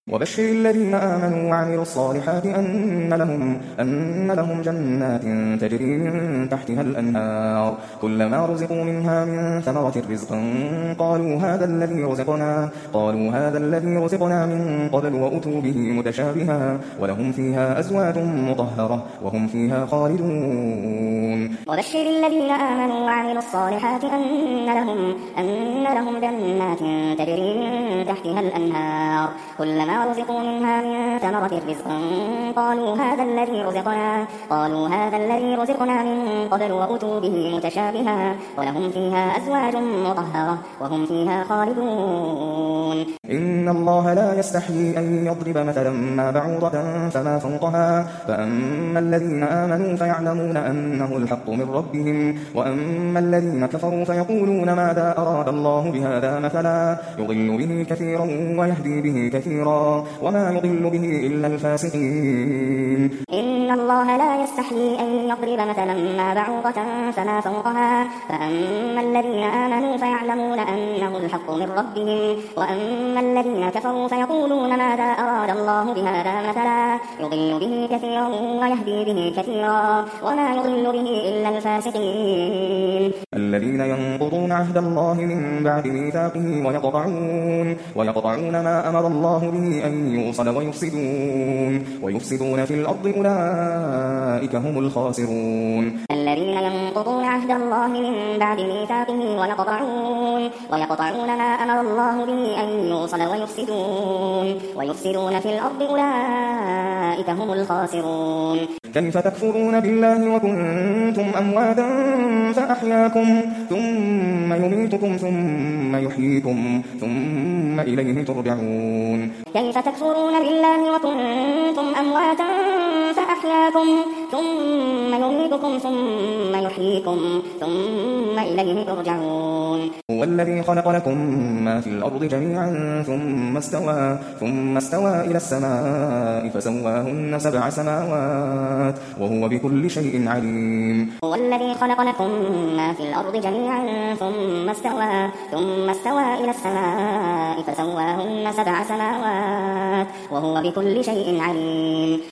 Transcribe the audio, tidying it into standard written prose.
وبشر الذين آمنوا وعملوا الصالحات أن لهم جنات تجري من تحتها الأنهار كلما رزقوا منها من ثمرة رزقا قالوا هذا الذي رزقنا من قبل وأتوا به متشابها ولهم فيها أزواج مطهرة وهم فيها خالدون. وبشر الذين آمنوا وعملوا الصالحات أن لهم جنات تجري من تحتها الأنهار كلما رزقوا منها من ثمرة رزقا قالوا هذا الذي رزقنا من قبل وأتوا به متشابها ولهم فيها أزواج مطهرة وهم فيها خالدون. إن الله لا يستحيي أن يضرب مثلا ما بعوضة فما فوقها فأما الذين آمنوا فيعلمون أنه الحق من ربهم وأما الذين كفروا فيقولون ماذا أراد الله بهذا مثلا يضل به كثيرا ويهدي به كثيرا وما يضل به إلا الفاسقين. إن الله لا يستحيي أن يضرب مثلا ما بعوضة فما فوقها فأما الذين آمنوا فيعلمون أنه الحق من ربهم وأما الذين كفروا فيقولون ماذا أراد الله بهذا مثلا يضل به كثيرا ويهدي به كثيرا وما يضل به إلا الفاسقين. الذين ينقضون عهد الله من بعد ميثاقه ويقطعون ما أمر الله به أن يوصل ويفسدون في الأرض أولئك هم الخاسرون. الذين ينقضون عهد الله من بعد ميثاقه ويقطعون ما أمر الله به أن يوصل ويفسدون في الأرض أولئك هم الخاسرون. كيف تكفرون بالله وكنتم أمواتا فأحياكم ثم يميتكم ثم يحييكم ثم إليه ترجعون. كيف تكفرون بالله وكنتم أمواتا فأحياكم ثم يميتكم ثم يحييكم ثم إليه ترجعون. هو الذي خلق لكم ما في الأرض جميعا ثم استوى إلى السماء فسواهن 7 سماوات وهو بكل شيء عليم. هو الذي خلق لكم ما في الأرض جميعا ثم استوى إلى السماء فسواهن 7 سماوات وهو بكل شيء عليم.